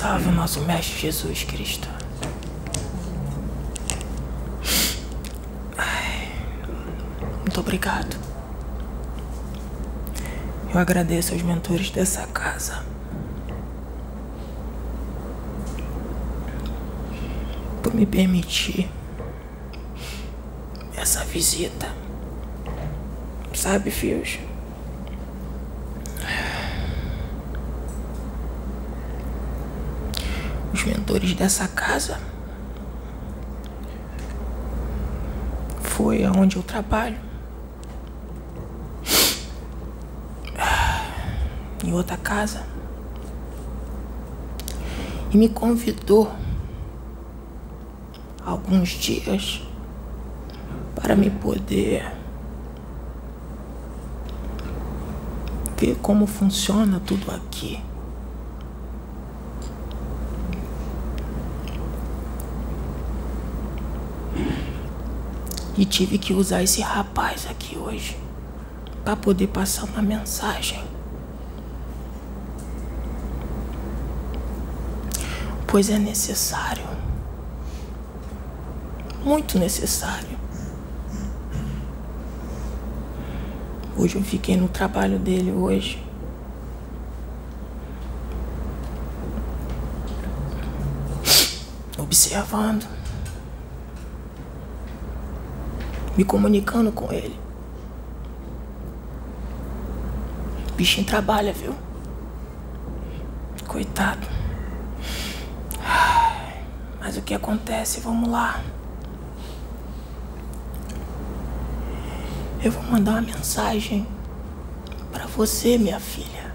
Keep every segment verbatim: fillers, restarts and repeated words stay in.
Salve o nosso Mestre Jesus Cristo. Ai, muito obrigado. Eu agradeço aos mentores dessa casa por me permitir essa visita. Sabe, Fios? Os mentores dessa casa foi aonde eu trabalho. Em outra casa. E me convidou alguns dias para me poder ver como funciona tudo aqui. E tive que usar esse rapaz aqui hoje para poder passar uma mensagem. Pois é necessário. Muito necessário. Hoje eu fiquei no trabalho dele hoje. Observando. Me comunicando com ele. O bichinho trabalha, viu? Coitado. Mas o que acontece? Vamos lá. Eu vou mandar uma mensagem para você, minha filha.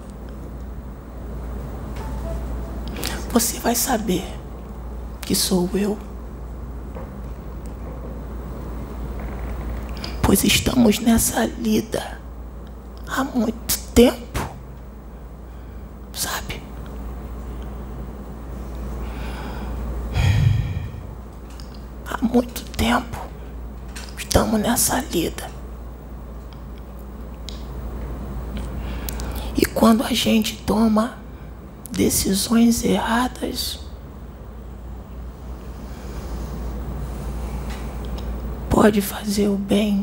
Você vai saber que sou eu. Pois estamos nessa lida há muito tempo, sabe? Há muito tempo estamos nessa lida. E quando a gente toma decisões erradas, pode fazer o bem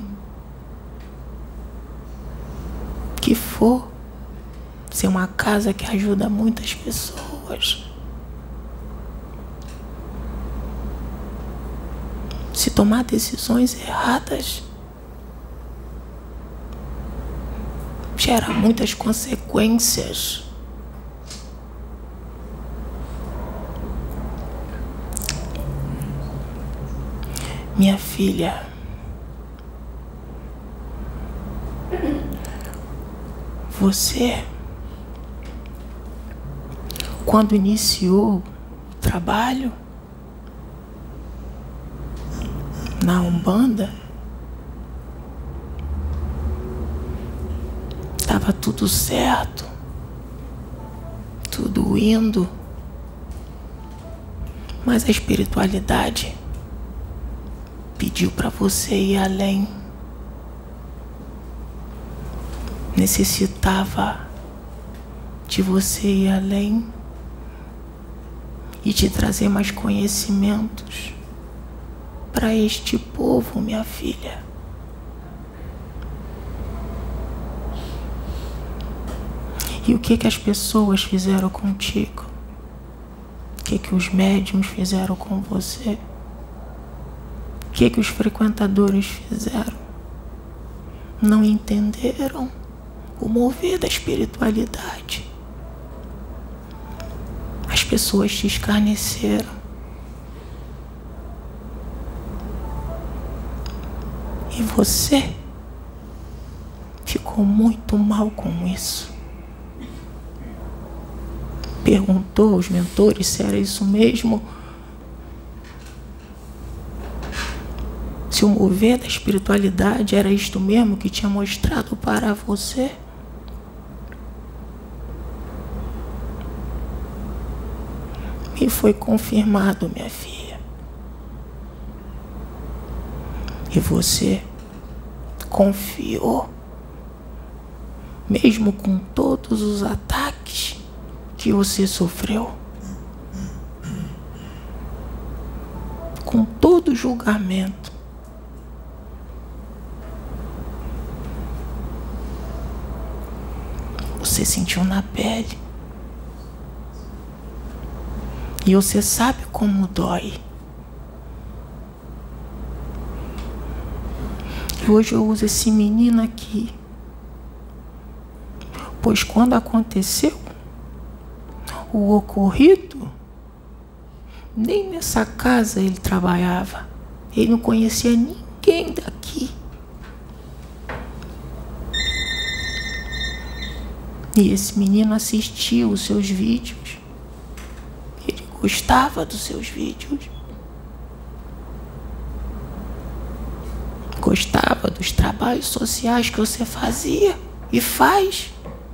que for, ser uma casa que ajuda muitas pessoas. Se tomar decisões erradas, gera muitas consequências. Minha filha, você, quando iniciou o trabalho na Umbanda, estava tudo certo, tudo indo, mas a espiritualidade pediu para você ir além. Necessitava de você ir além e te trazer mais conhecimentos para este povo, minha filha. E o que que as pessoas fizeram contigo? O que que os médiuns fizeram com você? O que que os frequentadores fizeram? Não entenderam o mover da espiritualidade. As pessoas te escarneceram. E você ficou muito mal com isso. Perguntou aos mentores se era isso mesmo. Se o mover da espiritualidade era isto mesmo que tinha mostrado para você. Me foi confirmado, minha filha. E você confiou, mesmo com todos os ataques que você sofreu. do julgamento. Você sentiu na pele. E você sabe como dói. E hoje eu uso esse menino aqui. Pois quando aconteceu o ocorrido, nem nessa casa ele trabalhava. Ele não conhecia ninguém daqui. E esse menino assistia os seus vídeos. Ele gostava dos seus vídeos. Gostava dos trabalhos sociais que você fazia e faz.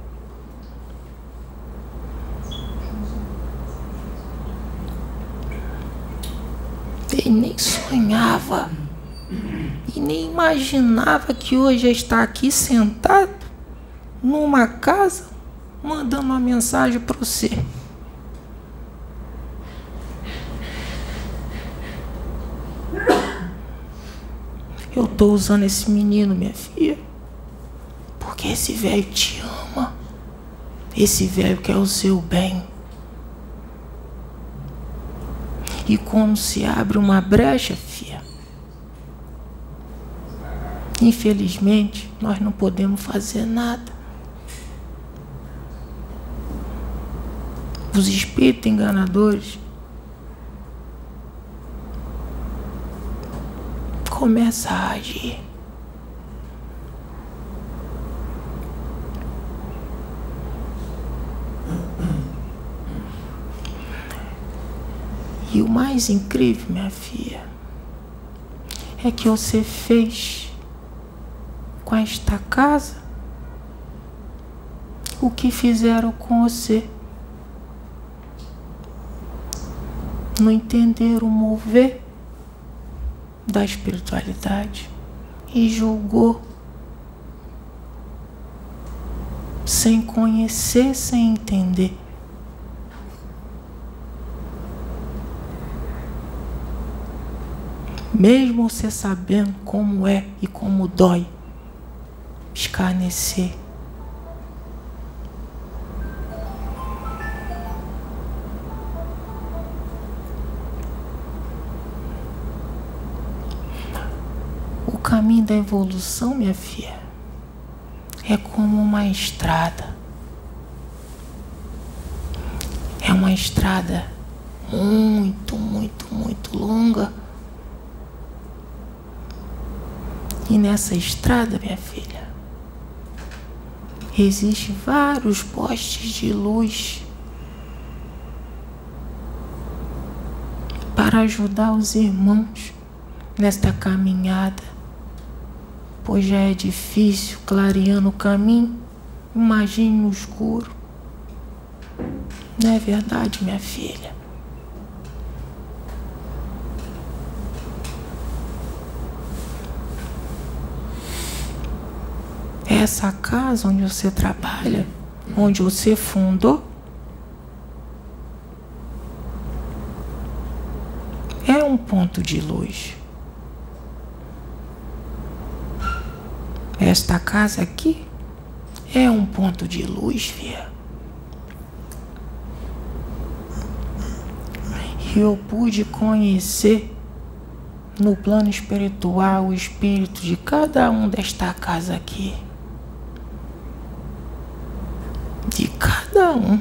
Ele nem sonhava e nem imaginava que hoje ia estar aqui sentado numa casa mandando uma mensagem para você. Eu tô usando esse menino, minha filha, porque esse velho te ama. Esse velho quer o seu bem. E quando se abre uma brecha, filha, infelizmente, nós não podemos fazer nada. Os espíritos enganadores começam a agir. E o mais incrível, minha filha, é que você fez com esta casa o que fizeram com você. Não entenderam o mover da espiritualidade e julgou sem conhecer, sem entender. Mesmo você sabendo como é e como dói escarnecer. O caminho da evolução, minha filha, é como uma estrada. É uma estrada muito, muito, muito longa. E nessa estrada, minha filha, existem vários postes de luz para ajudar os irmãos nesta caminhada. Pois já é difícil clareando o caminho, imagine no escuro. Não é verdade, minha filha? Essa casa onde você trabalha, onde você fundou, é um ponto de luz. Esta casa aqui é um ponto de luz, filha. E eu pude conhecer no plano espiritual o espírito de cada um desta casa aqui. De cada um.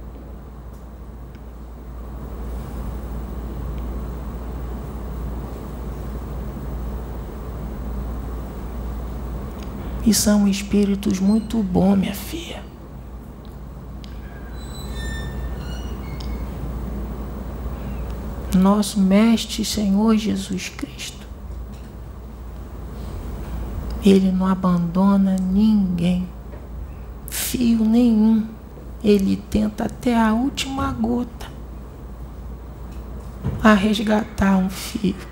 E são espíritos muito bons, minha filha. Nosso Mestre Senhor Jesus Cristo, Ele não abandona ninguém. Fio nenhum. Ele tenta até a última gota a resgatar um fio.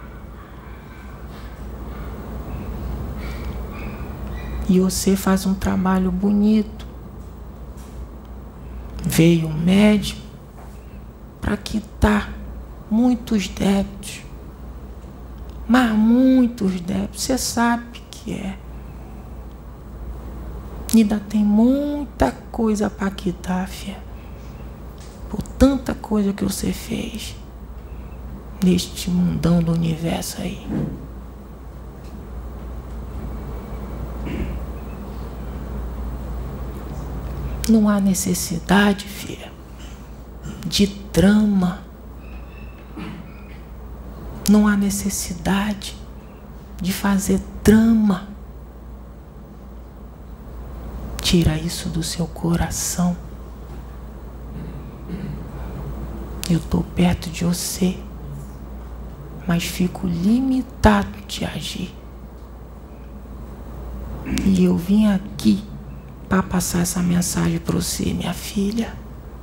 E você faz um trabalho bonito. Veio um médium para quitar muitos débitos Mas muitos débitos, você sabe que é. Ainda tem muita coisa para quitar, filha. Por tanta coisa que você fez neste mundão do universo aí. Não há necessidade, filha, de trama. Não há necessidade de fazer trama. Tira isso do seu coração. Eu estou perto de você, mas fico limitado de agir. E eu vim aqui para passar essa mensagem para você, minha filha.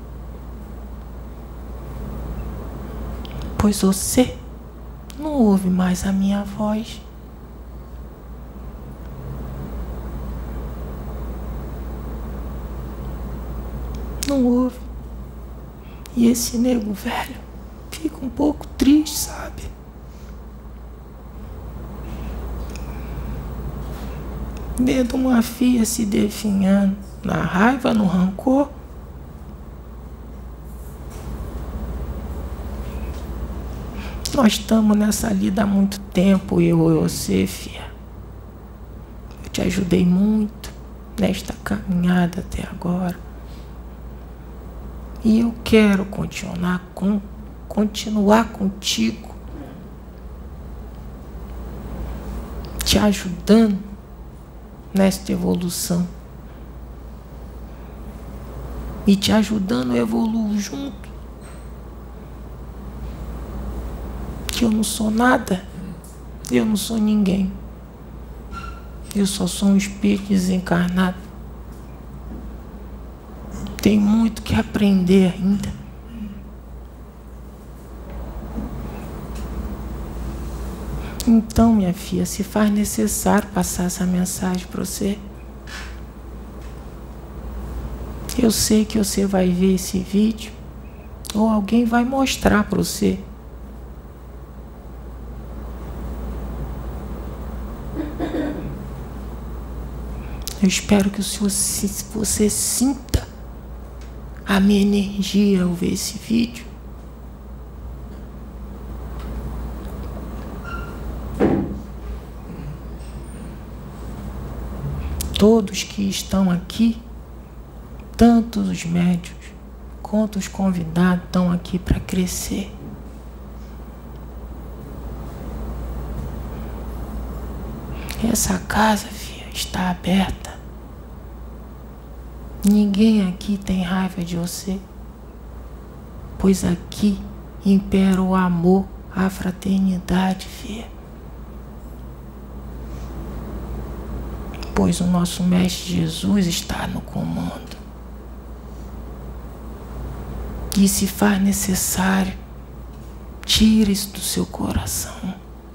Pois você não ouve mais a minha voz. Não ouve. E esse nego velho fica um pouco triste, sabe? Vendo uma filha se definhando na raiva, no rancor. Nós estamos nessa lida há muito tempo, eu e você, filha. Eu te ajudei muito nesta caminhada até agora. E eu quero continuar, com, continuar contigo, te ajudando nesta evolução. E te ajudando a evoluir junto. Que eu não sou nada, eu não sou ninguém. Eu só sou um espírito desencarnado. Tem muito que aprender ainda. Então, minha filha, se faz necessário passar essa mensagem para você. Eu sei que você vai ver esse vídeo, ou alguém vai mostrar para você. Eu espero que o senhor, se você sinta a minha energia ao ver esse vídeo. Todos que estão aqui, tanto os médios quanto os convidados, estão aqui para crescer. Essa casa, filha, está aberta. Ninguém aqui tem raiva de você, pois aqui impera o amor, a fraternidade, filha. Pois o nosso Mestre Jesus está no comando. E se faz necessário, tire isso do seu coração.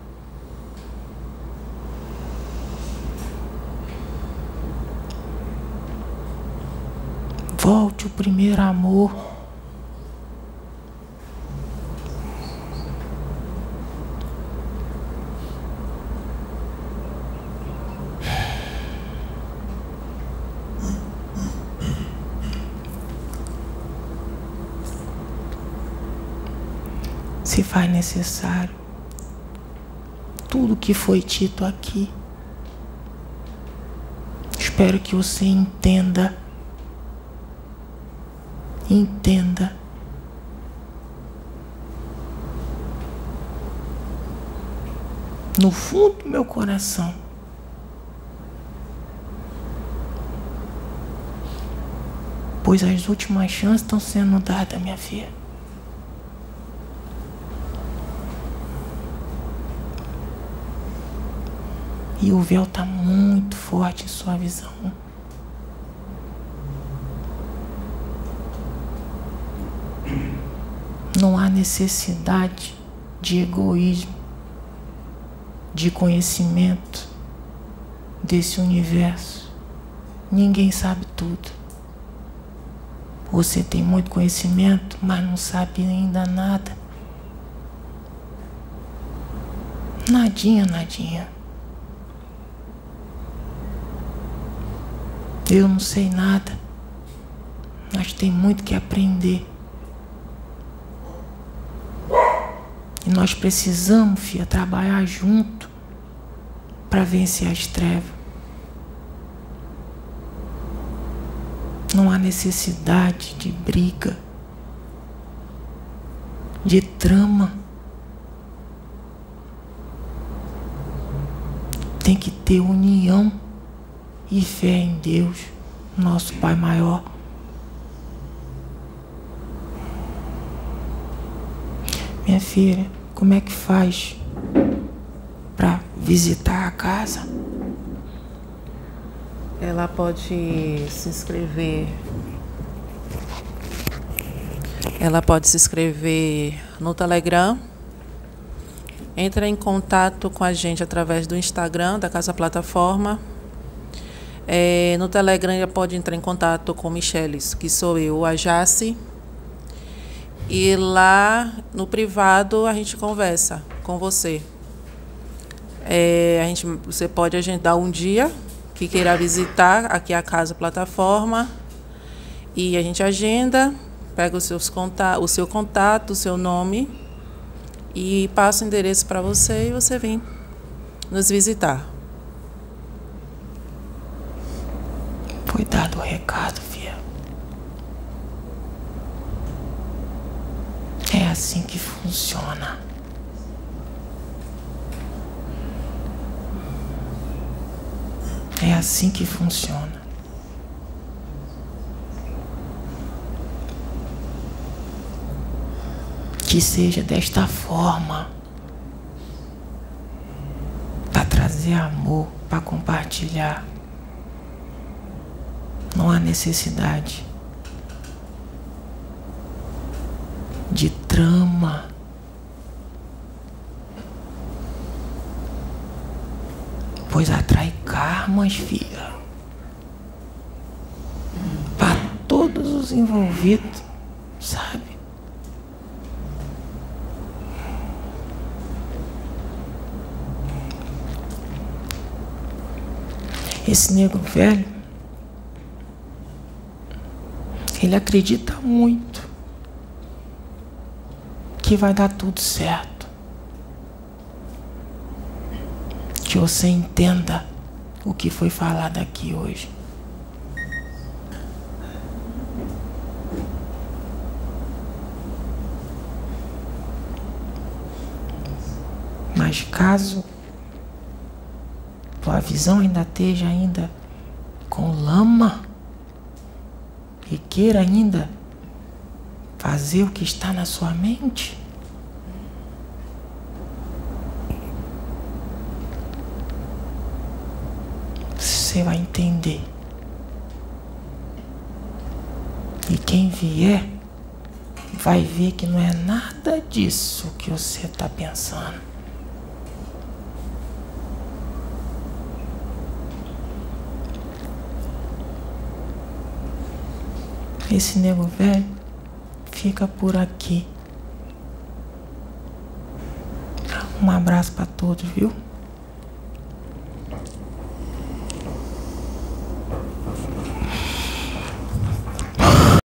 Volte o primeiro amor. Se faz necessário, tudo que foi dito aqui, espero que você entenda. Entenda. No fundo do meu coração. Pois as últimas chances estão sendo dadas, minha filha. E o véu está muito forte em sua visão. Não há necessidade de egoísmo, de conhecimento desse universo. Ninguém sabe tudo. Você tem muito conhecimento, mas não sabe ainda nada. Nadinha, nadinha. Eu não sei nada, mas tem muito que aprender. E nós precisamos, filha, trabalhar junto para vencer as trevas. Não há necessidade de briga, de trama. Tem que ter união e fé em Deus, nosso Pai maior. Minha filha, como é que faz para visitar a casa? Ela pode se inscrever. Ela pode se inscrever no Telegram. Entra em contato com a gente através do Instagram da Casa Plataforma. É, no Telegram ela pode entrar em contato com Michelis, que sou eu, a Jace. E lá no privado a gente conversa com você. É, a gente, você pode agendar um dia que queira visitar aqui a Casa Plataforma. E a gente agenda, pega os seus contatos, o seu contato, o seu nome e passa o endereço para você e você vem nos visitar. Foi dado o recado, filha. É assim que funciona. É assim que funciona. Que seja desta forma, para trazer amor, para compartilhar. Não há necessidade de trama. Pois atrai karmas, filha, para todos os envolvidos, sabe? Esse nego velho, ele acredita muito que vai dar tudo certo. Que você entenda o que foi falado aqui hoje. Mas caso tua visão ainda esteja ainda com lama e queira ainda fazer o que está na sua mente, você vai entender. E quem vier vai ver que não é nada disso que você está pensando. Esse nego velho fica por aqui. Um abraço para todos, viu?